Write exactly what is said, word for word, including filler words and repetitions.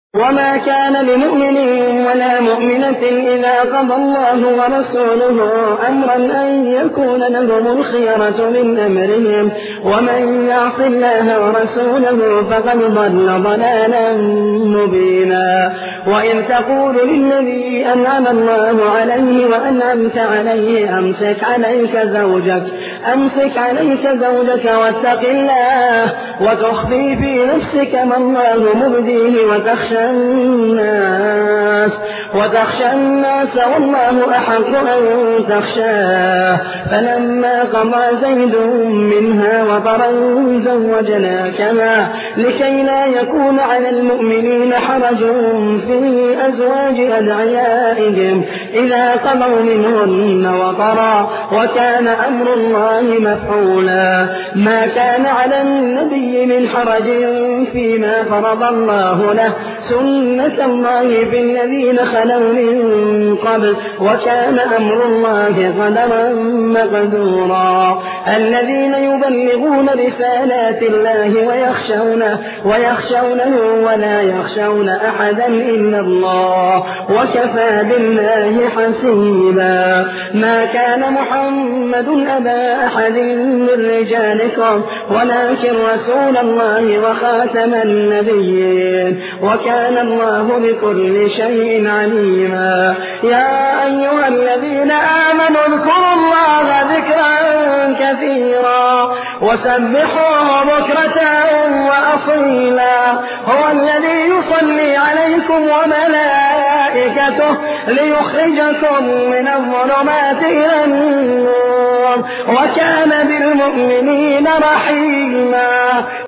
وما كان لمؤمن ولا مؤمنة إذا قضى الله ورسوله أمرا أن يكون لهم الخيرة من أمرهم ومن يعص الله ورسوله فقد ضل ضلالا مبينا. وإن تقول للذي أنعم الله عليه وأنعمت عليه أمسك عليك زوجك أمسك عليك زوجك واتق الله وتخفي في نفسك ما الله مبديه وتخشى الناس وتخشى الناس والله أحق أن تخشاه فلما قضى زيد منها وطرا زوجناكها لكي لا يكون على المؤمنين حرج في أزواج أدعيائهم إذا قضوا منهن وطرا وكان أمر الله مفعولا. ما كان على النبي من حرج فيما فرض الله له سنة الله في الذين خلوا من قبل وكان أمر الله قدرا مقدورا. الذين يبلغون رسالات الله ويخشونه, ويخشونه ولا يخشون أحدا إلا الله وكفى بالله حسيبا. ما كان محمد أبا أحد من رجالكم ولكن رسول الله وخاتم النبيين وكان الله بكل شيء عليما. يا أيها الذين آمنوا اذكروا الله ذكرا كثيرا وسبحوه بكرة وأصيلا. هو الذي يصلي عليكم وملائكته ليخرجكم من الظلمات إلى النور وكان بالمؤمنين رحيما.